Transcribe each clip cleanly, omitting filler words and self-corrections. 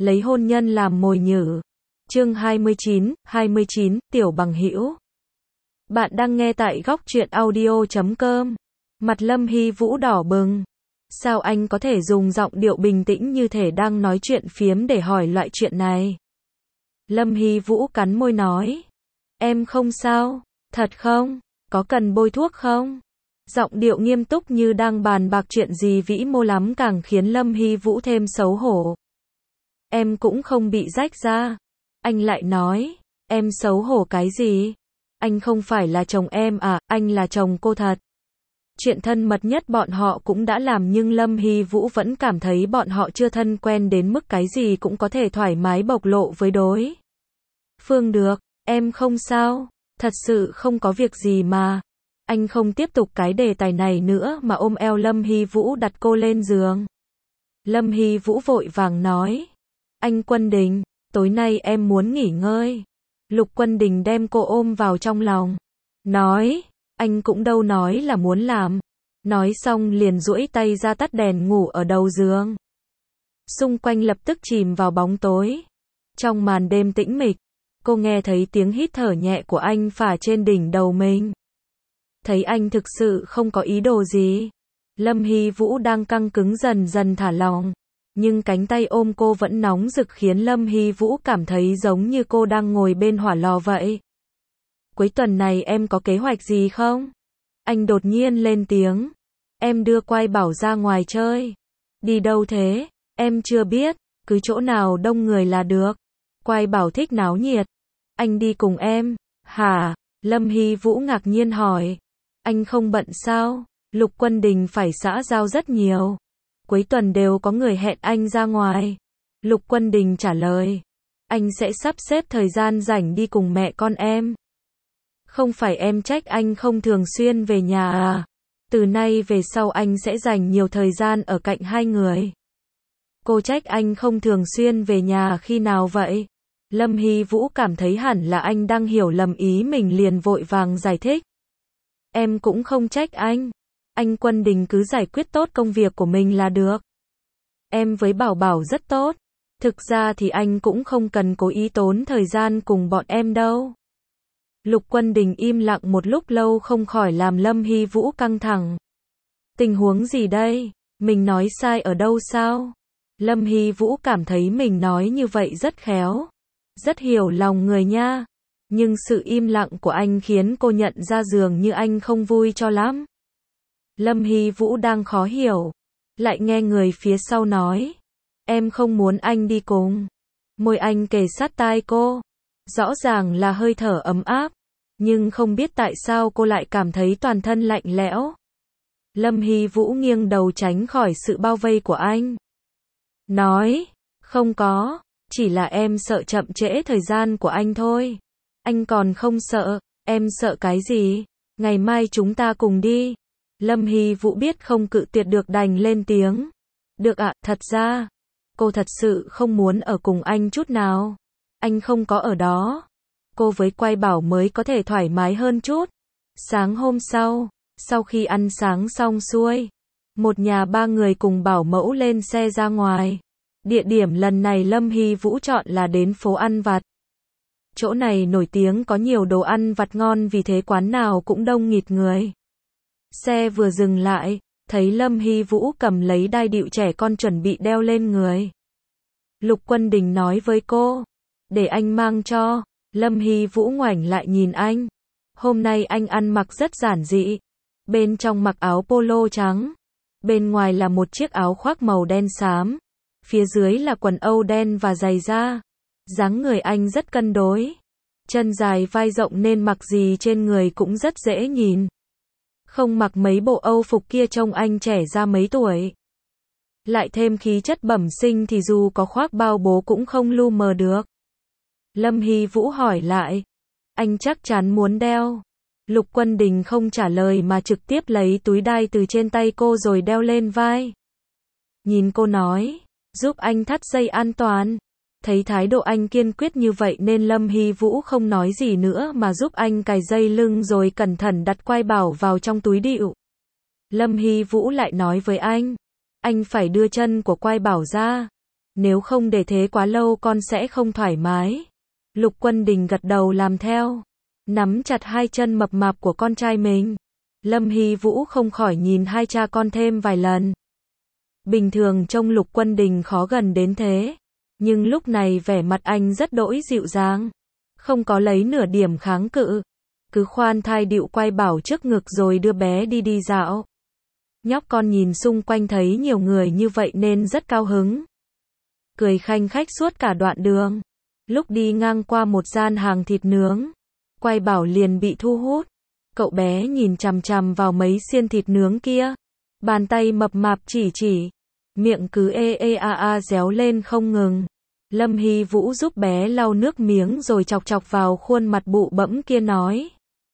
lấy hôn nhân làm mồi nhử. Chương 29, Tiểu bằng hữu. Bạn đang nghe tại góc truyện audio.com. Mặt Lâm Hy Vũ đỏ bừng. Sao anh có thể dùng giọng điệu bình tĩnh như thể đang nói chuyện phiếm để hỏi loại chuyện này? Lâm Hy Vũ cắn môi nói. Em không sao, thật không? Có cần bôi thuốc không? Giọng điệu nghiêm túc như đang bàn bạc chuyện gì vĩ mô lắm càng khiến Lâm Hy Vũ thêm xấu hổ. Em cũng không bị rách ra. Anh lại nói, em xấu hổ cái gì? Anh không phải là chồng em à, anh là chồng cô thật. Chuyện thân mật nhất bọn họ cũng đã làm nhưng Lâm Hy Vũ vẫn cảm thấy bọn họ chưa thân quen đến mức cái gì cũng có thể thoải mái bộc lộ với đối phương được. Em không sao, thật sự không có việc gì mà. Anh không tiếp tục cái đề tài này nữa mà ôm eo Lâm Hy Vũ đặt cô lên giường. Lâm Hy Vũ vội vàng nói. Anh Quân Đình, tối nay em muốn nghỉ ngơi. Lục Quân Đình đem cô ôm vào trong lòng. Nói, anh cũng đâu nói là muốn làm. Nói xong liền duỗi tay ra tắt đèn ngủ ở đầu giường. Xung quanh lập tức chìm vào bóng tối. Trong màn đêm tĩnh mịch, cô nghe thấy tiếng hít thở nhẹ của anh phả trên đỉnh đầu mình. Thấy anh thực sự không có ý đồ gì. Lâm Hy Vũ đang căng cứng dần dần thả lỏng. Nhưng cánh tay ôm cô vẫn nóng rực khiến Lâm Hy Vũ cảm thấy giống như cô đang ngồi bên hỏa lò vậy. Cuối tuần này em có kế hoạch gì không? Anh đột nhiên lên tiếng. Em đưa Quai Bảo ra ngoài chơi. Đi đâu thế? Em chưa biết, cứ chỗ nào đông người là được. Quai Bảo thích náo nhiệt. Anh đi cùng em. Hả? Lâm Hy Vũ ngạc nhiên hỏi. Anh không bận sao? Lục Quân Đình phải xã giao rất nhiều. Cuối tuần đều có người hẹn anh ra ngoài. Lục Quân Đình trả lời. Anh sẽ sắp xếp thời gian rảnh đi cùng mẹ con em. Không phải em trách anh không thường xuyên về nhà à? Từ nay về sau anh sẽ dành nhiều thời gian ở cạnh hai người. Cô trách anh không thường xuyên về nhà khi nào vậy? Lâm Hy Vũ cảm thấy hẳn là anh đang hiểu lầm ý mình liền vội vàng giải thích. Em cũng không trách anh. Anh Quân Đình cứ giải quyết tốt công việc của mình là được. Em với Bảo Bảo rất tốt. Thực ra thì anh cũng không cần cố ý tốn thời gian cùng bọn em đâu. Lục Quân Đình im lặng một lúc lâu không khỏi làm Lâm Hy Vũ căng thẳng. Tình huống gì đây? Mình nói sai ở đâu sao? Lâm Hy Vũ cảm thấy mình nói như vậy rất khéo. Rất hiểu lòng người nha. Nhưng sự im lặng của anh khiến cô nhận ra dường như anh không vui cho lắm. Lâm Hy Vũ đang khó hiểu. Lại nghe người phía sau nói. Em không muốn anh đi cùng. Môi anh kề sát tai cô. Rõ ràng là hơi thở ấm áp. Nhưng không biết tại sao cô lại cảm thấy toàn thân lạnh lẽo. Lâm Hy Vũ nghiêng đầu tránh khỏi sự bao vây của anh. Nói. Không có. Chỉ là em sợ chậm trễ thời gian của anh thôi. Anh còn không sợ. Em sợ cái gì? Ngày mai chúng ta cùng đi. Lâm Hy Vũ biết không cự tuyệt được đành lên tiếng. Được ạ, thật ra. Cô thật sự không muốn ở cùng anh chút nào. Anh không có ở đó. Cô với Quai Bảo mới có thể thoải mái hơn chút. Sáng hôm sau khi ăn sáng xong xuôi, một nhà ba người cùng Bảo mẫu lên xe ra ngoài. Địa điểm lần này Lâm Hy Vũ chọn là đến phố ăn vặt. Chỗ này nổi tiếng có nhiều đồ ăn vặt ngon vì thế quán nào cũng đông nghịt người. Xe vừa dừng lại, thấy Lâm Hy Vũ cầm lấy đai địu trẻ con chuẩn bị đeo lên người. Lục Quân Đình nói với cô, để anh mang cho. Lâm Hy Vũ ngoảnh lại nhìn anh. Hôm nay anh ăn mặc rất giản dị. Bên trong mặc áo polo trắng. Bên ngoài là một chiếc áo khoác màu đen xám. Phía dưới là quần âu đen và giày da. Dáng người anh rất cân đối. Chân dài vai rộng nên mặc gì trên người cũng rất dễ nhìn. Không mặc mấy bộ âu phục kia trông anh trẻ ra mấy tuổi. Lại thêm khí chất bẩm sinh thì dù có khoác bao bố cũng không lu mờ được. Lâm Hy Vũ hỏi lại. Anh chắc chắn muốn đeo. Lục Quân Đình không trả lời mà trực tiếp lấy túi đai từ trên tay cô rồi đeo lên vai. Nhìn cô nói. Giúp anh thắt dây an toàn. Thấy thái độ anh kiên quyết như vậy nên Lâm Hy Vũ không nói gì nữa mà giúp anh cài dây lưng rồi cẩn thận đặt Quai Bảo vào trong túi đựu. Lâm Hy Vũ lại nói với anh phải đưa chân của Quai Bảo ra. Nếu không để thế quá lâu con sẽ không thoải mái. Lục Quân Đình gật đầu làm theo, nắm chặt hai chân mập mạp của con trai mình. Lâm Hy Vũ không khỏi nhìn hai cha con thêm vài lần. Bình thường trông Lục Quân Đình khó gần đến thế, nhưng lúc này vẻ mặt anh rất đỗi dịu dàng, không có lấy nửa điểm kháng cự, cứ khoan thai điệu quay bảo trước ngực rồi đưa bé đi dạo. Nhóc con nhìn xung quanh thấy nhiều người như vậy nên rất cao hứng, cười khanh khách suốt cả đoạn đường. Lúc đi ngang qua một gian hàng thịt nướng, Quay Bảo liền bị thu hút. Cậu bé nhìn chằm chằm vào mấy xiên thịt nướng kia, bàn tay mập mạp chỉ, miệng cứ ê a réo lên không ngừng. Lâm Hy Vũ giúp bé lau nước miếng rồi chọc chọc vào khuôn mặt bụ bẫm kia nói: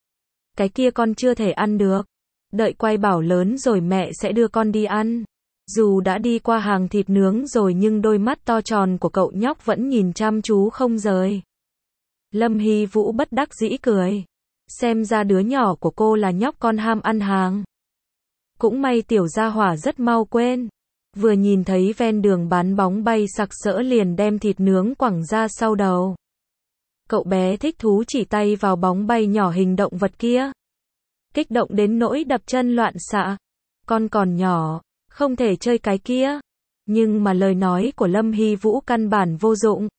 cái kia con chưa thể ăn được, đợi Quay Bảo lớn rồi mẹ sẽ đưa con đi ăn. Dù đã đi qua hàng thịt nướng rồi nhưng đôi mắt to tròn của cậu nhóc vẫn nhìn chăm chú không rời. Lâm Hy Vũ bất đắc dĩ cười, xem ra đứa nhỏ của cô là nhóc con ham ăn hàng. Cũng may tiểu gia hỏa rất mau quên, vừa nhìn thấy ven đường bán bóng bay sặc sỡ liền đem thịt nướng quẳng ra sau đầu. Cậu bé thích thú chỉ tay vào bóng bay nhỏ hình động vật kia, kích động đến nỗi đập chân loạn xạ. Con còn nhỏ, không thể chơi cái kia. Nhưng mà lời nói của Lâm Hy Vũ căn bản vô dụng.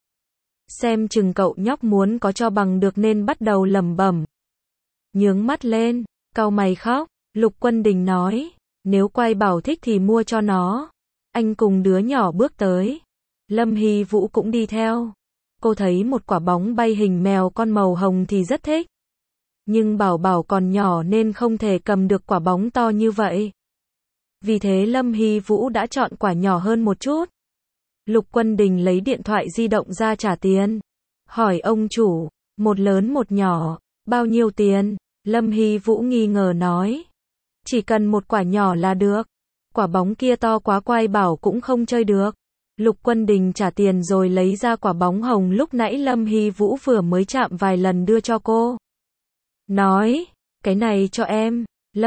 Xem chừng cậu nhóc muốn có cho bằng được nên bắt đầu lẩm bẩm. Nhướng mắt lên, cau mày khóc. Lục Quân Đình nói, nếu Quay Bảo thích thì mua cho nó. Anh cùng đứa nhỏ bước tới. Lâm Hy Vũ cũng đi theo. Cô thấy một quả bóng bay hình mèo con màu hồng thì rất thích. Nhưng Bảo còn nhỏ nên không thể cầm được quả bóng to như vậy. Vì thế Lâm Hy Vũ đã chọn quả nhỏ hơn một chút. Lục Quân Đình lấy điện thoại di động ra trả tiền. Hỏi ông chủ, một lớn một nhỏ, bao nhiêu tiền? Lâm Hy Vũ nghi ngờ nói, chỉ cần một quả nhỏ là được. Quả bóng kia to quá Quay Bảo cũng không chơi được. Lục Quân Đình trả tiền rồi lấy ra quả bóng hồng lúc nãy Lâm Hy Vũ vừa mới chạm vài lần đưa cho cô. Nói, cái này cho em.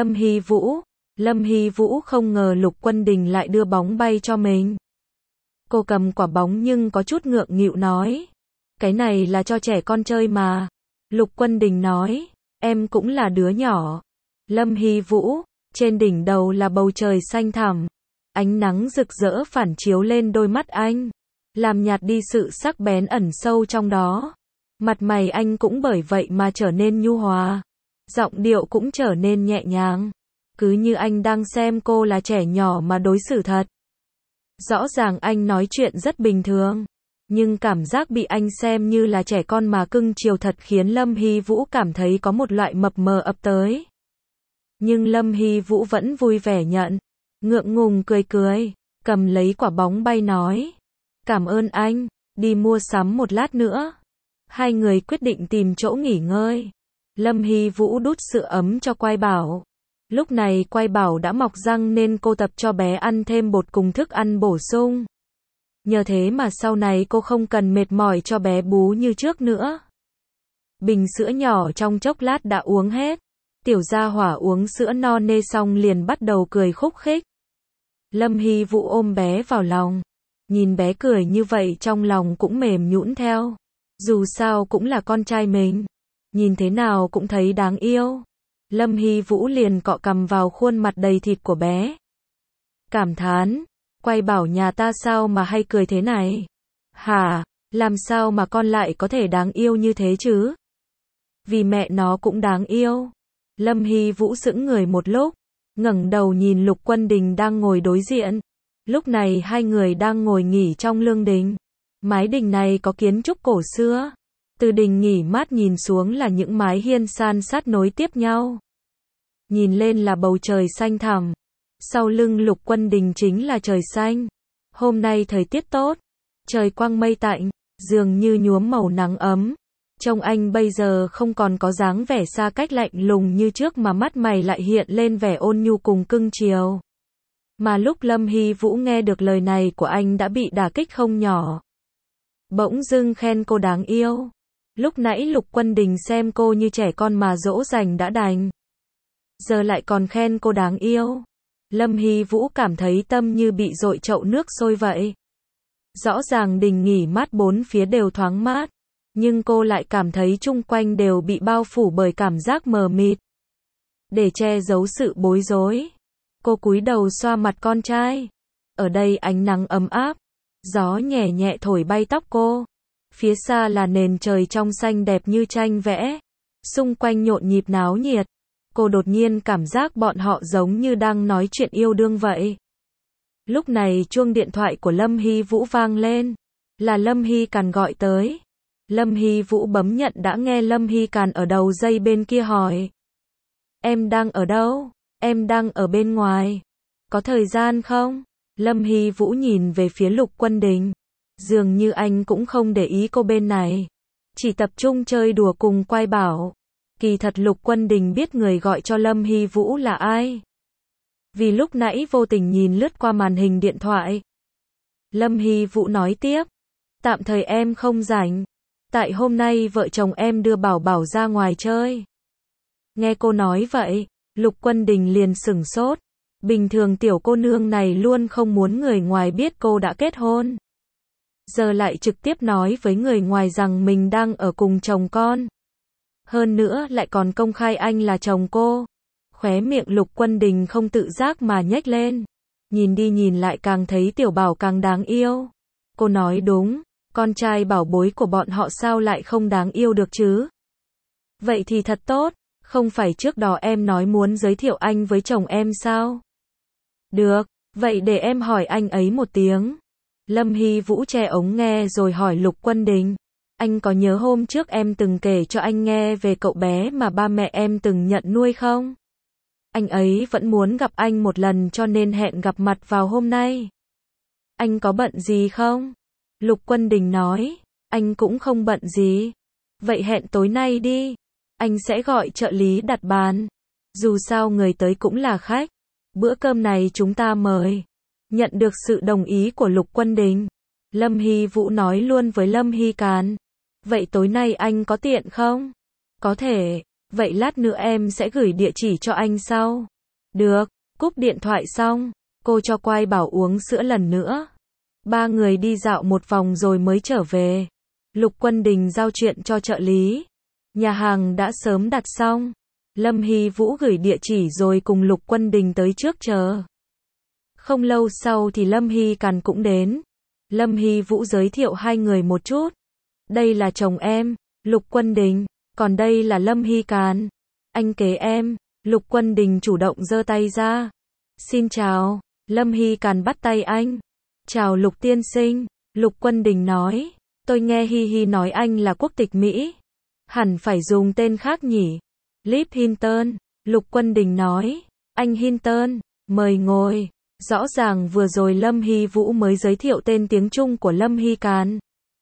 Lâm Hy Vũ không ngờ Lục Quân Đình lại đưa bóng bay cho mình. Cô cầm quả bóng nhưng có chút ngượng nghịu nói, cái này là cho trẻ con chơi mà. Lục Quân Đình nói, em cũng là đứa nhỏ. Lâm Hy Vũ, trên đỉnh đầu là bầu trời xanh thẳm, ánh nắng rực rỡ phản chiếu lên đôi mắt anh, làm nhạt đi sự sắc bén ẩn sâu trong đó. Mặt mày anh cũng bởi vậy mà trở nên nhu hòa, giọng điệu cũng trở nên nhẹ nhàng, cứ như anh đang xem cô là trẻ nhỏ mà đối xử thật. Rõ ràng anh nói chuyện rất bình thường, nhưng cảm giác bị anh xem như là trẻ con mà cưng chiều thật khiến Lâm Hy Vũ cảm thấy có một loại mập mờ ập tới. Nhưng Lâm Hy Vũ vẫn vui vẻ nhận, ngượng ngùng cười, cầm lấy quả bóng bay nói, cảm ơn anh, đi mua sắm một lát nữa. Hai người quyết định tìm chỗ nghỉ ngơi. Lâm Hy Vũ đút sữa ấm cho Quay Bảo. Lúc này Quay Bảo đã mọc răng nên cô tập cho bé ăn thêm bột cùng thức ăn bổ sung. Nhờ thế mà sau này cô không cần mệt mỏi cho bé bú như trước nữa. Bình sữa nhỏ trong chốc lát đã uống hết. Tiểu gia hỏa uống sữa no nê xong liền bắt đầu cười khúc khích. Lâm Hy Vũ ôm bé vào lòng. Nhìn bé cười như vậy trong lòng cũng mềm nhũn theo. Dù sao cũng là con trai mình. Nhìn thế nào cũng thấy đáng yêu. Lâm Hy Vũ liền cọ cằm vào khuôn mặt đầy thịt của bé. Cảm thán, Quay Bảo nhà ta sao mà hay cười thế này? Hả, làm sao mà con lại có thể đáng yêu như thế chứ? Vì mẹ nó cũng đáng yêu. Lâm Hy Vũ sững người một lúc, ngẩng đầu nhìn Lục Quân Đình đang ngồi đối diện. Lúc này hai người đang ngồi nghỉ trong lương đình. Mái đình này có kiến trúc cổ xưa. Từ đình nghỉ mát nhìn xuống là những mái hiên san sát nối tiếp nhau. Nhìn lên là bầu trời xanh thẳm. Sau lưng Lục Quân Đình chính là trời xanh. Hôm nay thời tiết tốt. Trời quang mây tạnh, dường như nhuốm màu nắng ấm. Trông anh bây giờ không còn có dáng vẻ xa cách lạnh lùng như trước mà mắt mày lại hiện lên vẻ ôn nhu cùng cưng chiều. Mà lúc Lâm Hy Vũ nghe được lời này của anh đã bị đả kích không nhỏ. Bỗng dưng khen cô đáng yêu. Lúc nãy Lục Quân Đình xem cô như trẻ con mà dỗ dành đã đành. Giờ lại còn khen cô đáng yêu. Lâm Hy Vũ cảm thấy tâm như bị dội chậu nước sôi vậy. Rõ ràng đình nghỉ mát bốn phía đều thoáng mát, nhưng cô lại cảm thấy chung quanh đều bị bao phủ bởi cảm giác mờ mịt. Để che giấu sự bối rối, cô cúi đầu xoa mặt con trai. Ở đây ánh nắng ấm áp, gió nhẹ nhẹ thổi bay tóc cô. Phía xa là nền trời trong xanh đẹp như tranh vẽ, xung quanh nhộn nhịp náo nhiệt. Cô đột nhiên cảm giác bọn họ giống như đang nói chuyện yêu đương vậy. Lúc này chuông điện thoại của Lâm Hy Vũ vang lên, là Lâm Hy Càn gọi tới. Lâm Hy Vũ bấm nhận đã nghe Lâm Hy Càn ở đầu dây bên kia hỏi. Em đang ở đâu? Em đang ở bên ngoài. Có thời gian không? Lâm Hy Vũ nhìn về phía Lục Quân Đình. Dường như anh cũng không để ý cô bên này, chỉ tập trung chơi đùa cùng Quai Bảo. Kỳ thật Lục Quân Đình biết người gọi cho Lâm Hy Vũ là ai, vì lúc nãy vô tình nhìn lướt qua màn hình điện thoại. Lâm Hy Vũ nói tiếp, tạm thời em không rảnh, tại hôm nay vợ chồng em đưa Bảo Bảo ra ngoài chơi. Nghe cô nói vậy, Lục Quân Đình liền sửng sốt. Bình thường tiểu cô nương này luôn không muốn người ngoài biết cô đã kết hôn, giờ lại trực tiếp nói với người ngoài rằng mình đang ở cùng chồng con. Hơn nữa lại còn công khai anh là chồng cô. Khóe miệng Lục Quân Đình không tự giác mà nhếch lên. Nhìn đi nhìn lại càng thấy tiểu Bảo càng đáng yêu. Cô nói đúng, con trai bảo bối của bọn họ sao lại không đáng yêu được chứ? Vậy thì thật tốt, không phải trước đó em nói muốn giới thiệu anh với chồng em sao? Được, vậy để em hỏi anh ấy một tiếng. Lâm Hy Vũ che ống nghe rồi hỏi Lục Quân Đình. Anh có nhớ hôm trước em từng kể cho anh nghe về cậu bé mà ba mẹ em từng nhận nuôi không? Anh ấy vẫn muốn gặp anh một lần cho nên hẹn gặp mặt vào hôm nay. Anh có bận gì không? Lục Quân Đình nói, anh cũng không bận gì. Vậy hẹn tối nay đi. Anh sẽ gọi trợ lý đặt bàn. Dù sao người tới cũng là khách. Bữa cơm này chúng ta mời. Nhận được sự đồng ý của Lục Quân Đình, Lâm Hy Vũ nói luôn với Lâm Hy Càn. Vậy tối nay anh có tiện không? Có thể. Vậy lát nữa em sẽ gửi địa chỉ cho anh sau. Được. Cúp điện thoại xong, cô cho Quai Bảo uống sữa lần nữa. Ba người đi dạo một vòng rồi mới trở về. Lục Quân Đình giao chuyện cho trợ lý. Nhà hàng đã sớm đặt xong. Lâm Hy Vũ gửi địa chỉ rồi cùng Lục Quân Đình tới trước chờ. Không lâu sau thì Lâm Hy Càn cũng đến. Lâm Hy Vũ giới thiệu hai người một chút. Đây là chồng em, Lục Quân Đình, còn đây là Lâm Hy Càn. Anh kế em. Lục Quân Đình chủ động giơ tay ra. Xin chào. Lâm Hy Càn bắt tay anh. Chào Lục tiên sinh. Lục Quân Đình nói. Tôi nghe Hi Hi nói anh là quốc tịch Mỹ. Hẳn phải dùng tên khác nhỉ? Lip Hinton. Lục Quân Đình nói. Anh Hinton, mời ngồi. Rõ ràng vừa rồi Lâm Hy Vũ mới giới thiệu tên tiếng Trung của Lâm Hy Càn.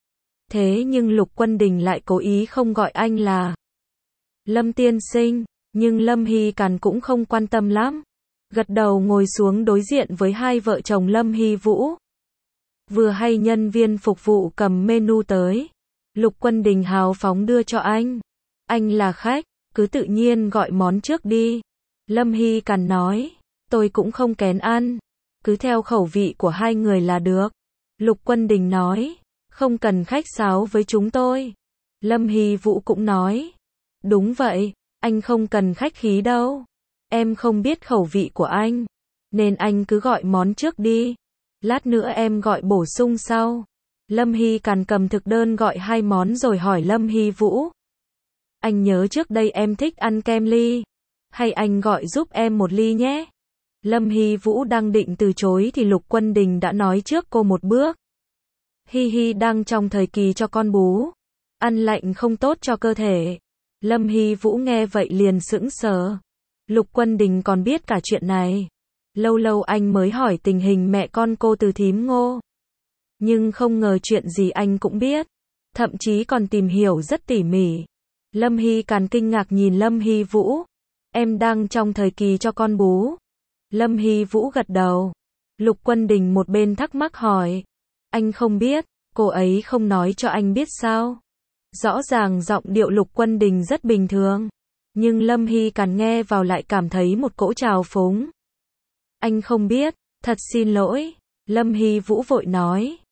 Thế nhưng Lục Quân Đình lại cố ý không gọi anh là Lâm tiên sinh, nhưng Lâm Hy Càn cũng không quan tâm lắm. Gật đầu ngồi xuống đối diện với hai vợ chồng Lâm Hy Vũ. Vừa hay nhân viên phục vụ cầm menu tới. Lục Quân Đình hào phóng đưa cho anh. Anh là khách, cứ tự nhiên gọi món trước đi. Lâm Hy Càn nói. Tôi cũng không kén ăn. Cứ theo khẩu vị của hai người là được. Lục Quân Đình nói. Không cần khách sáo với chúng tôi. Lâm Hy Vũ cũng nói. Đúng vậy, anh không cần khách khí đâu. Em không biết khẩu vị của anh, nên anh cứ gọi món trước đi. Lát nữa em gọi bổ sung sau. Lâm Hy Càn cầm thực đơn gọi hai món rồi hỏi Lâm Hy Vũ. Anh nhớ trước đây em thích ăn kem ly. Hay anh gọi giúp em một ly nhé. Lâm Hy Vũ đang định từ chối thì Lục Quân Đình đã nói trước cô một bước. Hi Hi đang trong thời kỳ cho con bú. Ăn lạnh không tốt cho cơ thể. Lâm Hy Vũ nghe vậy liền sững sờ. Lục Quân Đình còn biết cả chuyện này. Lâu lâu anh mới hỏi tình hình mẹ con cô từ thím Ngô. Nhưng không ngờ chuyện gì anh cũng biết. Thậm chí còn tìm hiểu rất tỉ mỉ. Lâm Hy Càn kinh ngạc nhìn Lâm Hy Vũ. Em đang trong thời kỳ cho con bú. Lâm Hy Vũ gật đầu. Lục Quân Đình một bên thắc mắc hỏi. Anh không biết, cô ấy không nói cho anh biết sao? Rõ ràng giọng điệu Lục Quân Đình rất bình thường. Nhưng Lâm Hy Càn nghe vào lại cảm thấy một cỗ trào phúng. Anh không biết, thật xin lỗi. Lâm Hy Vũ vội nói.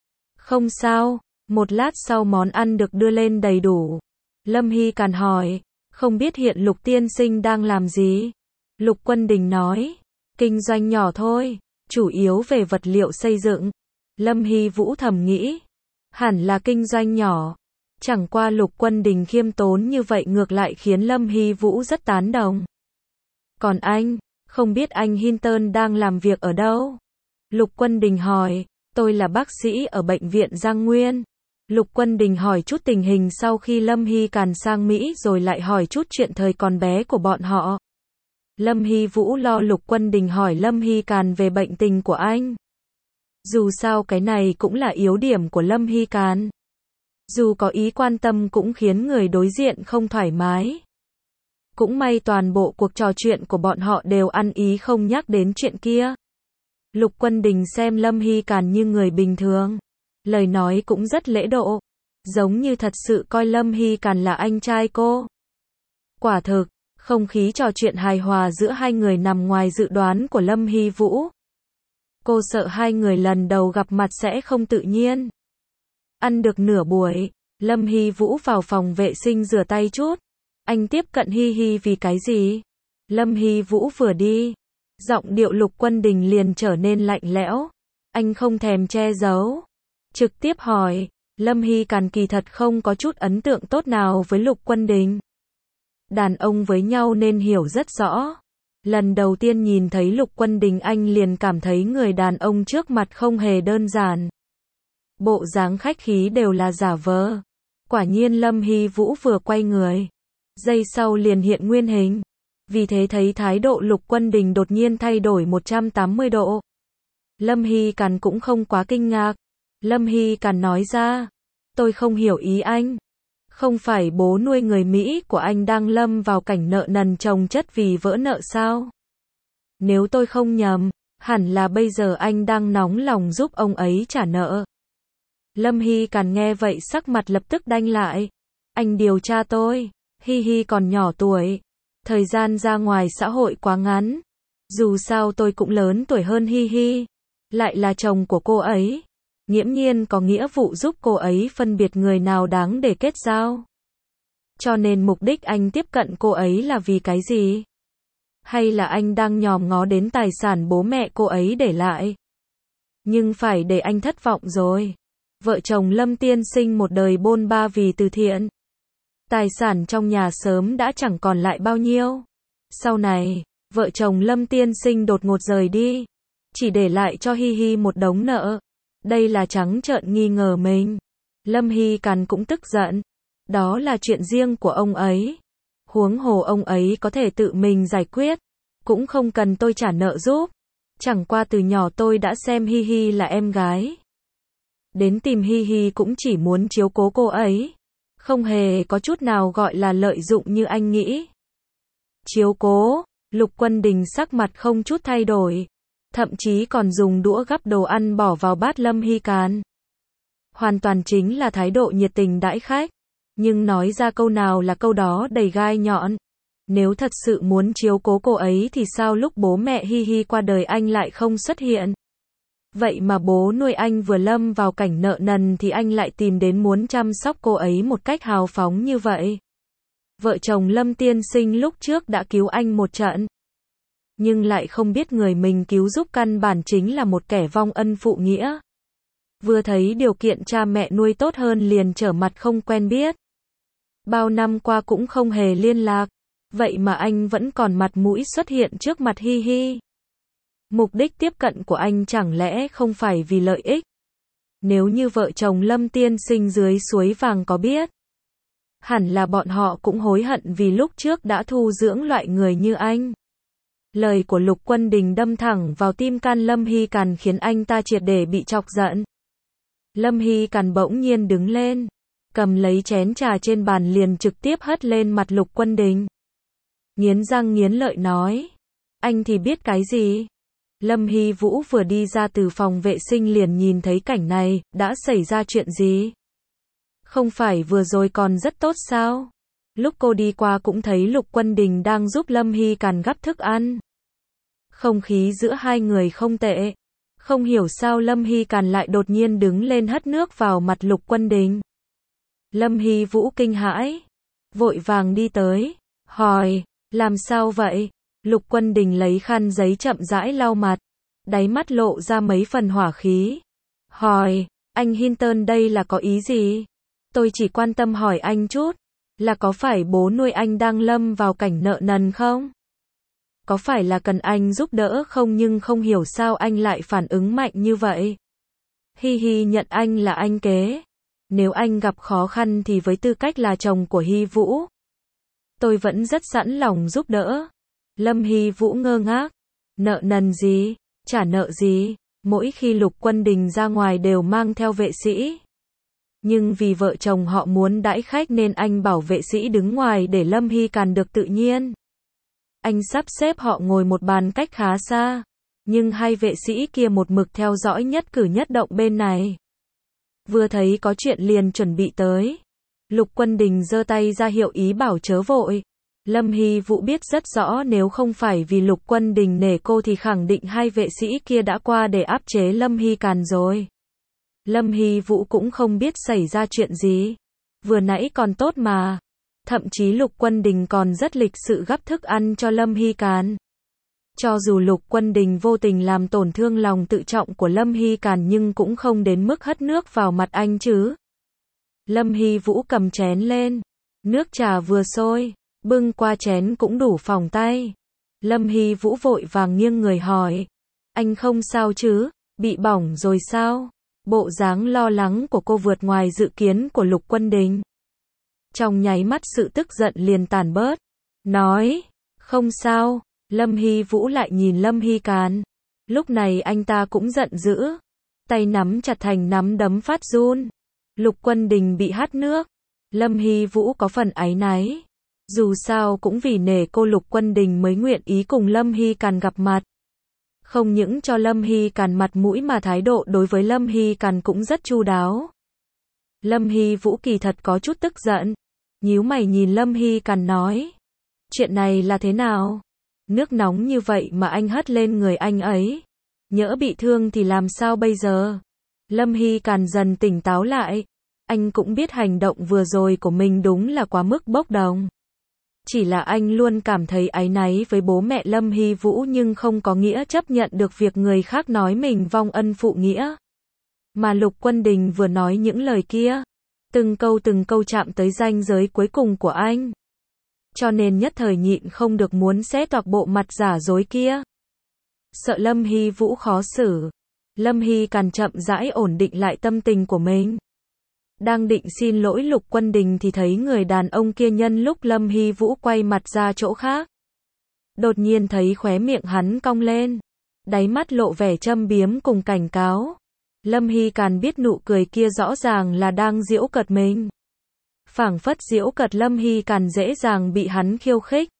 Không sao, một lát sau món ăn được đưa lên đầy đủ. Lâm Hy Càn hỏi, không biết hiện Lục tiên sinh đang làm gì? Lục Quân Đình nói, kinh doanh nhỏ thôi, chủ yếu về vật liệu xây dựng. Lâm Hy Vũ thầm nghĩ, hẳn là kinh doanh nhỏ. Chẳng qua Lục Quân Đình khiêm tốn như vậy ngược lại khiến Lâm Hy Vũ rất tán đồng. Còn anh, không biết anh Hinton đang làm việc ở đâu? Lục Quân Đình hỏi, tôi là bác sĩ ở bệnh viện Giang Nguyên. Lục Quân Đình hỏi chút tình hình sau khi Lâm Hy Càn sang Mỹ rồi lại hỏi chút chuyện thời còn bé của bọn họ. Lâm Hy Vũ lo Lục Quân Đình hỏi Lâm Hy Càn về bệnh tình của anh. Dù sao cái này cũng là yếu điểm của Lâm Hy Càn. Dù có ý quan tâm cũng khiến người đối diện không thoải mái. Cũng may toàn bộ cuộc trò chuyện của bọn họ đều ăn ý không nhắc đến chuyện kia. Lục Quân Đình xem Lâm Hy Càn như người bình thường. Lời nói cũng rất lễ độ. Giống như thật sự coi Lâm Hy Càn là anh trai cô. Quả thực, không khí trò chuyện hài hòa giữa hai người nằm ngoài dự đoán của Lâm Hy Vũ. Cô sợ hai người lần đầu gặp mặt sẽ không tự nhiên. Ăn được nửa buổi, Lâm Hy Vũ vào phòng vệ sinh rửa tay chút. Anh tiếp cận Hi Hi vì cái gì? Lâm Hy Vũ vừa đi, giọng điệu Lục Quân Đình liền trở nên lạnh lẽo. Anh không thèm che giấu, trực tiếp hỏi. Lâm Hy Càn kỳ thật không có chút ấn tượng tốt nào với Lục Quân Đình. Đàn ông với nhau nên hiểu rất rõ. Lần đầu tiên nhìn thấy Lục Quân Đình anh liền cảm thấy người đàn ông trước mặt không hề đơn giản. Bộ dáng khách khí đều là giả vờ. Quả nhiên Lâm Hy Vũ vừa quay người, giây sau liền hiện nguyên hình. Vì thế thấy thái độ Lục Quân Đình đột nhiên thay đổi 180 độ. Lâm Hy Càn cũng không quá kinh ngạc. Lâm Hy Càn nói ra, tôi không hiểu ý anh. Không phải bố nuôi người Mỹ của anh đang lâm vào cảnh nợ nần chồng chất vì vỡ nợ sao? Nếu tôi không nhầm, hẳn là bây giờ anh đang nóng lòng giúp ông ấy trả nợ. Lâm Hy Càn nghe vậy sắc mặt lập tức đanh lại. Anh điều tra tôi, Hi Hi còn nhỏ tuổi. Thời gian ra ngoài xã hội quá ngắn. Dù sao tôi cũng lớn tuổi hơn Hi Hi. Lại là chồng của cô ấy. Nghiễm nhiên có nghĩa vụ giúp cô ấy phân biệt người nào đáng để kết giao. Cho nên mục đích anh tiếp cận cô ấy là vì cái gì? Hay là anh đang nhòm ngó đến tài sản bố mẹ cô ấy để lại? Nhưng phải để anh thất vọng rồi. Vợ chồng Lâm tiên sinh một đời bôn ba vì từ thiện. Tài sản trong nhà sớm đã chẳng còn lại bao nhiêu. Sau này, vợ chồng Lâm tiên sinh đột ngột rời đi. Chỉ để lại cho Hi Hi một đống nợ. Đây là trắng trợn nghi ngờ mình. Lâm Hy Càn cũng tức giận. Đó là chuyện riêng của ông ấy. Huống hồ ông ấy có thể tự mình giải quyết. Cũng không cần tôi trả nợ giúp. Chẳng qua từ nhỏ tôi đã xem Hi Hi là em gái. Đến tìm Hi Hi cũng chỉ muốn chiếu cố cô ấy. Không hề có chút nào gọi là lợi dụng như anh nghĩ. Chiếu cố, Lục Quân Đình sắc mặt không chút thay đổi. Thậm chí còn dùng đũa gắp đồ ăn bỏ vào bát Lâm Hy Càn. Hoàn toàn chính là thái độ nhiệt tình đãi khách. Nhưng nói ra câu nào là câu đó đầy gai nhọn. Nếu thật sự muốn chiếu cố cô ấy thì sao lúc bố mẹ Hi Hi qua đời anh lại không xuất hiện? Vậy mà bố nuôi anh vừa lâm vào cảnh nợ nần thì anh lại tìm đến muốn chăm sóc cô ấy một cách hào phóng như vậy. Vợ chồng Lâm tiên sinh lúc trước đã cứu anh một trận. Nhưng lại không biết người mình cứu giúp căn bản chính là một kẻ vong ân phụ nghĩa. Vừa thấy điều kiện cha mẹ nuôi tốt hơn liền trở mặt không quen biết. Bao năm qua cũng không hề liên lạc. Vậy mà anh vẫn còn mặt mũi xuất hiện trước mặt Hi Hi. Mục đích tiếp cận của anh chẳng lẽ không phải vì lợi ích? Nếu như vợ chồng Lâm tiên sinh dưới suối vàng có biết, hẳn là bọn họ cũng hối hận vì lúc trước đã thu dưỡng loại người như anh. Lời của Lục Quân Đình đâm thẳng vào tim can Lâm Hy Càn khiến anh ta triệt để bị chọc giận. Lâm Hy Càn bỗng nhiên đứng lên, cầm lấy chén trà trên bàn liền trực tiếp hất lên mặt Lục Quân Đình. Nghiến răng nghiến lợi nói, anh thì biết cái gì? Lâm Hy Vũ vừa đi ra từ phòng vệ sinh liền nhìn thấy cảnh này, đã xảy ra chuyện gì? Không phải vừa rồi còn rất tốt sao? Lúc cô đi qua cũng thấy Lục Quân Đình đang giúp Lâm Hy Càn gắp thức ăn. Không khí giữa hai người không tệ. Không hiểu sao Lâm Hy Càn lại đột nhiên đứng lên hất nước vào mặt Lục Quân Đình. Lâm Hy Vũ kinh hãi, vội vàng đi tới, hỏi, làm sao vậy? Lục Quân Đình lấy khăn giấy chậm rãi lau mặt, đáy mắt lộ ra mấy phần hỏa khí. Hỏi, anh Hinton đây là có ý gì? Tôi chỉ quan tâm hỏi anh chút, là có phải bố nuôi anh đang lâm vào cảnh nợ nần không? Có phải là cần anh giúp đỡ không, nhưng không hiểu sao anh lại phản ứng mạnh như vậy. Hi Hi nhận anh là anh kế. Nếu anh gặp khó khăn thì với tư cách là chồng của Hy Vũ, tôi vẫn rất sẵn lòng giúp đỡ. Lâm Hy Vũ ngơ ngác. Nợ nần gì? Trả nợ gì? Mỗi khi Lục Quân Đình ra ngoài đều mang theo vệ sĩ. Nhưng vì vợ chồng họ muốn đãi khách nên anh bảo vệ sĩ đứng ngoài để Lâm Hy Càn được tự nhiên. Anh sắp xếp họ ngồi một bàn cách khá xa, nhưng hai vệ sĩ kia một mực theo dõi nhất cử nhất động bên này. Vừa thấy có chuyện liền chuẩn bị tới. Lục Quân Đình giơ tay ra hiệu ý bảo chớ vội. Lâm Hy Vũ biết rất rõ nếu không phải vì Lục Quân Đình nể cô thì khẳng định hai vệ sĩ kia đã qua để áp chế Lâm Hy Càn rồi. Lâm Hy Vũ cũng không biết xảy ra chuyện gì. Vừa nãy còn tốt mà. Thậm chí Lục Quân Đình còn rất lịch sự gắp thức ăn cho Lâm Hy Càn. Cho dù Lục Quân Đình vô tình làm tổn thương lòng tự trọng của Lâm Hy Càn nhưng cũng không đến mức hất nước vào mặt anh chứ. Lâm Hy Vũ cầm chén lên. Nước trà vừa sôi, bưng qua chén cũng đủ phỏng tay. Lâm Hy Vũ vội vàng nghiêng người hỏi. Anh không sao chứ? Bị bỏng rồi sao? Bộ dáng lo lắng của cô vượt ngoài dự kiến của Lục Quân Đình. Trong nháy mắt sự tức giận liền tàn bớt. Nói, không sao. Lâm Hy Vũ lại nhìn Lâm Hy Càn. Lúc này anh ta cũng giận dữ. Tay nắm chặt thành nắm đấm phát run. Lục Quân Đình bị hắt nước. Lâm Hy Vũ có phần áy náy. Dù sao cũng vì nể cô Lục Quân Đình mới nguyện ý cùng Lâm Hy Càn gặp mặt. Không những cho Lâm Hy Càn mặt mũi mà thái độ đối với Lâm Hy Càn cũng rất chu đáo. Lâm Hy Vũ kỳ thật có chút tức giận. Nhíu mày nhìn Lâm Hy Càn nói. Chuyện này là thế nào? Nước nóng như vậy mà anh hất lên người anh ấy. Nhỡ bị thương thì làm sao bây giờ? Lâm Hy Càn dần tỉnh táo lại. Anh cũng biết hành động vừa rồi của mình đúng là quá mức bốc đồng. Chỉ là anh luôn cảm thấy áy náy với bố mẹ Lâm Hy Vũ nhưng không có nghĩa chấp nhận được việc người khác nói mình vong ân phụ nghĩa. Mà Lục Quân Đình vừa nói những lời kia, từng câu chạm tới ranh giới cuối cùng của anh. Cho nên nhất thời nhịn không được muốn xé toạc bộ mặt giả dối kia. Sợ Lâm Hy Vũ khó xử. Lâm Hy Càn chậm rãi ổn định lại tâm tình của mình. Đang định xin lỗi Lục Quân Đình thì thấy người đàn ông kia nhân lúc Lâm Hy Vũ quay mặt ra chỗ khác. Đột nhiên thấy khóe miệng hắn cong lên. Đáy mắt lộ vẻ châm biếm cùng cảnh cáo. Lâm Hy Càn biết nụ cười kia rõ ràng là đang giễu cợt mình. Phảng phất giễu cợt Lâm Hy Càn dễ dàng bị hắn khiêu khích.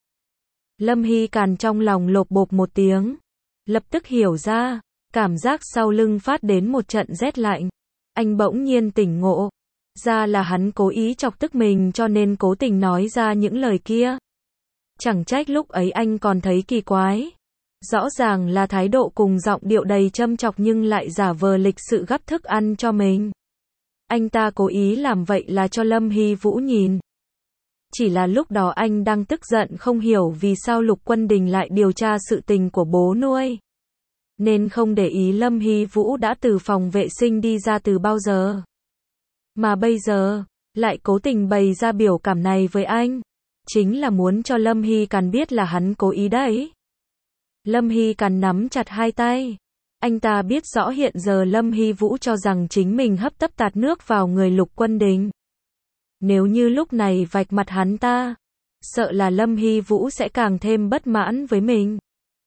Lâm Hy Càn trong lòng lộp bộp một tiếng. Lập tức hiểu ra, cảm giác sau lưng phát đến một trận rét lạnh. Anh bỗng nhiên tỉnh ngộ. Ra là hắn cố ý chọc tức mình cho nên cố tình nói ra những lời kia. Chẳng trách lúc ấy anh còn thấy kỳ quái. Rõ ràng là thái độ cùng giọng điệu đầy châm chọc nhưng lại giả vờ lịch sự gắp thức ăn cho mình. Anh ta cố ý làm vậy là cho Lâm Hy Vũ nhìn. Chỉ là lúc đó anh đang tức giận không hiểu vì sao Lục Quân Đình lại điều tra sự tình của bố nuôi. Nên không để ý Lâm Hy Vũ đã từ phòng vệ sinh đi ra từ bao giờ. Mà bây giờ, lại cố tình bày ra biểu cảm này với anh. Chính là muốn cho Lâm Hy Càn biết là hắn cố ý đấy. Lâm Hy Càn nắm chặt hai tay. Anh ta biết rõ hiện giờ Lâm Hy Vũ cho rằng chính mình hấp tấp tạt nước vào người Lục Quân Đình. Nếu như lúc này vạch mặt hắn ta, sợ là Lâm Hy Vũ sẽ càng thêm bất mãn với mình.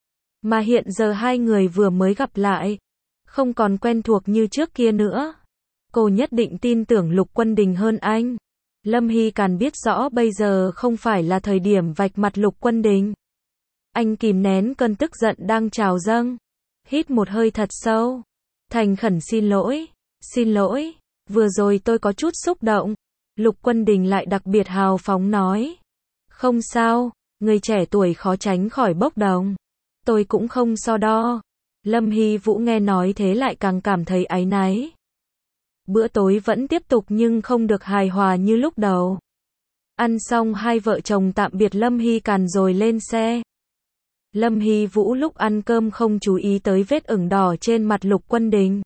Mà hiện giờ hai người vừa mới gặp lại, không còn quen thuộc như trước kia nữa. Cô nhất định tin tưởng Lục Quân Đình hơn anh. Lâm Hy Càn biết rõ bây giờ không phải là thời điểm vạch mặt Lục Quân Đình. Anh kìm nén cơn tức giận đang trào dâng. Hít một hơi thật sâu. Thành khẩn xin lỗi. Xin lỗi. Vừa rồi tôi có chút xúc động. Lục Quân Đình lại đặc biệt hào phóng nói. Không sao. Người trẻ tuổi khó tránh khỏi bốc đồng. Tôi cũng không so đo. Lâm Hy Vũ nghe nói thế lại càng cảm thấy áy náy. Bữa tối vẫn tiếp tục nhưng không được hài hòa như lúc đầu. Ăn xong hai vợ chồng tạm biệt Lâm Hy Càn rồi lên xe. Lâm Hy Vũ lúc ăn cơm không chú ý tới vết ửng đỏ trên mặt Lục Quân Đình.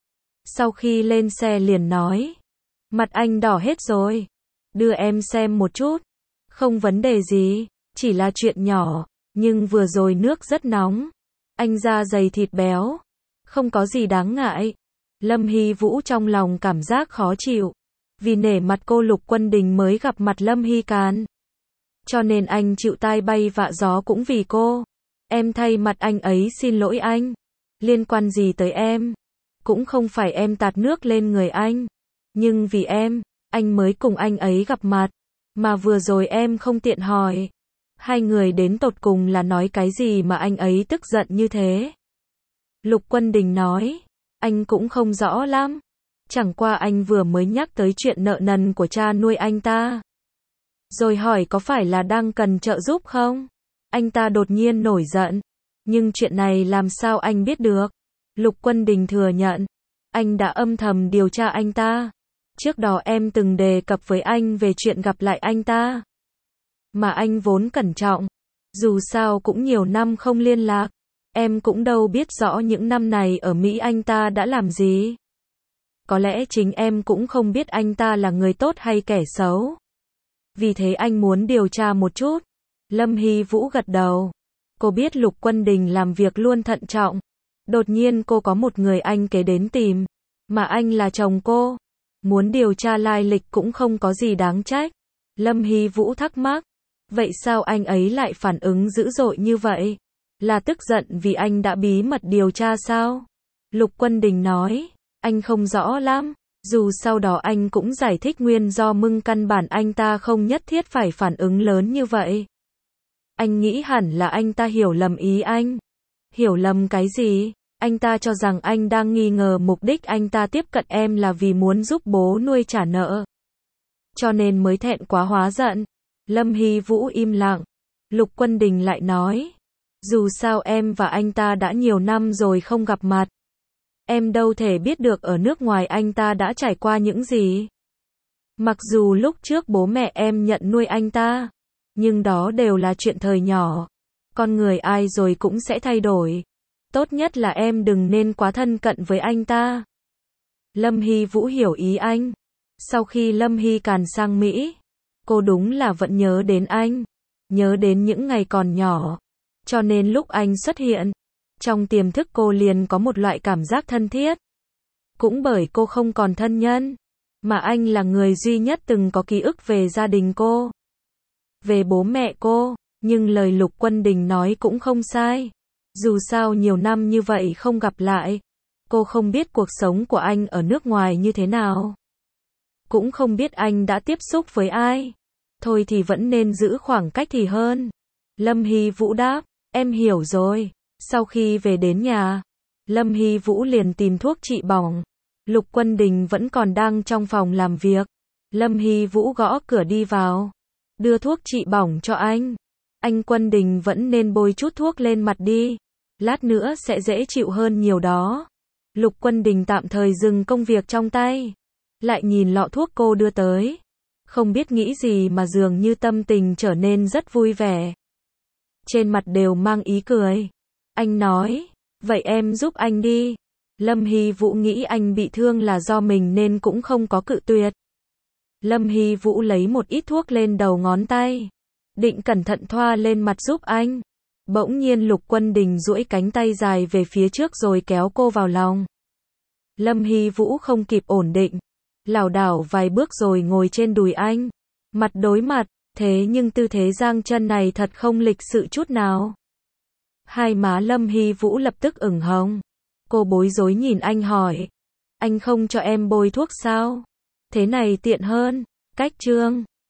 Sau khi lên xe liền nói, mặt anh đỏ hết rồi, đưa em xem một chút. Không vấn đề gì, chỉ là chuyện nhỏ, nhưng vừa rồi nước rất nóng. Anh da dày thịt béo, không có gì đáng ngại. Lâm Hy Vũ trong lòng cảm giác khó chịu, vì nể mặt cô Lục Quân Đình mới gặp mặt Lâm Hy Càn. Cho nên anh chịu tai bay vạ gió cũng vì cô. Em thay mặt anh ấy xin lỗi anh. Liên quan gì tới em? Cũng không phải em tạt nước lên người anh. Nhưng vì em, anh mới cùng anh ấy gặp mặt. Mà vừa rồi em không tiện hỏi. Hai người đến tột cùng là nói cái gì mà anh ấy tức giận như thế? Lục Quân Đình nói, anh cũng không rõ lắm. Chẳng qua anh vừa mới nhắc tới chuyện nợ nần của cha nuôi anh ta. Rồi hỏi có phải là đang cần trợ giúp không? Anh ta đột nhiên nổi giận. Nhưng chuyện này làm sao anh biết được? Lục Quân Đình thừa nhận, anh đã âm thầm điều tra anh ta. Trước đó em từng đề cập với anh về chuyện gặp lại anh ta. Mà anh vốn cẩn trọng. Dù sao cũng nhiều năm không liên lạc. Em cũng đâu biết rõ những năm này ở Mỹ anh ta đã làm gì. Có lẽ chính em cũng không biết anh ta là người tốt hay kẻ xấu. Vì thế anh muốn điều tra một chút. Lâm Hy Vũ gật đầu. Cô biết Lục Quân Đình làm việc luôn thận trọng. Đột nhiên cô có một người anh kế đến tìm. Mà anh là chồng cô. Muốn điều tra lai lịch cũng không có gì đáng trách. Lâm Hy Vũ thắc mắc. Vậy sao anh ấy lại phản ứng dữ dội như vậy? Là tức giận vì anh đã bí mật điều tra sao? Lục Quân Đình nói. Anh không rõ lắm. Dù sau đó anh cũng giải thích nguyên do nhưng căn bản anh ta không nhất thiết phải phản ứng lớn như vậy. Anh nghĩ hẳn là anh ta hiểu lầm ý anh. Hiểu lầm cái gì? Anh ta cho rằng anh đang nghi ngờ mục đích anh ta tiếp cận em là vì muốn giúp bố nuôi trả nợ. Cho nên mới thẹn quá hóa giận. Lâm Hy Vũ im lặng. Lục Quân Đình lại nói. Dù sao em và anh ta đã nhiều năm rồi không gặp mặt. Em đâu thể biết được ở nước ngoài anh ta đã trải qua những gì. Mặc dù lúc trước bố mẹ em nhận nuôi anh ta. Nhưng đó đều là chuyện thời nhỏ. Con người ai rồi cũng sẽ thay đổi. Tốt nhất là em đừng nên quá thân cận với anh ta. Lâm Hy Vũ hiểu ý anh. Sau khi Lâm Hy Càn sang Mỹ, cô đúng là vẫn nhớ đến anh. Nhớ đến những ngày còn nhỏ. Cho nên lúc anh xuất hiện, trong tiềm thức cô liền có một loại cảm giác thân thiết. Cũng bởi cô không còn thân nhân, mà anh là người duy nhất từng có ký ức về gia đình cô. Về bố mẹ cô, nhưng lời Lục Quân Đình nói cũng không sai. Dù sao nhiều năm như vậy không gặp lại, cô không biết cuộc sống của anh ở nước ngoài như thế nào. Cũng không biết anh đã tiếp xúc với ai. Thôi thì vẫn nên giữ khoảng cách thì hơn. Lâm Hy Vũ đáp, em hiểu rồi. Sau khi về đến nhà, Lâm Hy Vũ liền tìm thuốc trị bỏng. Lục Quân Đình vẫn còn đang trong phòng làm việc. Lâm Hy Vũ gõ cửa đi vào. Đưa thuốc trị bỏng cho anh. Anh Quân Đình vẫn nên bôi chút thuốc lên mặt đi. Lát nữa sẽ dễ chịu hơn nhiều đó. Lục Quân Đình tạm thời dừng công việc trong tay. Lại nhìn lọ thuốc cô đưa tới. Không biết nghĩ gì mà dường như tâm tình trở nên rất vui vẻ. Trên mặt đều mang ý cười. Anh nói, vậy em giúp anh đi. Lâm Hy Vũ nghĩ anh bị thương là do mình nên cũng không có cự tuyệt. Lâm Hy Vũ lấy một ít thuốc lên đầu ngón tay. Định cẩn thận thoa lên mặt giúp anh. Bỗng nhiên Lục Quân Đình duỗi cánh tay dài về phía trước rồi kéo cô vào lòng. Lâm Hy Vũ không kịp ổn định. Lảo đảo vài bước rồi ngồi trên đùi anh. Mặt đối mặt, thế nhưng tư thế giang chân này thật không lịch sự chút nào. Hai má Lâm Hy Vũ lập tức ửng hồng. Cô bối rối nhìn anh hỏi. Anh không cho em bôi thuốc sao? Thế này tiện hơn. Cách trương.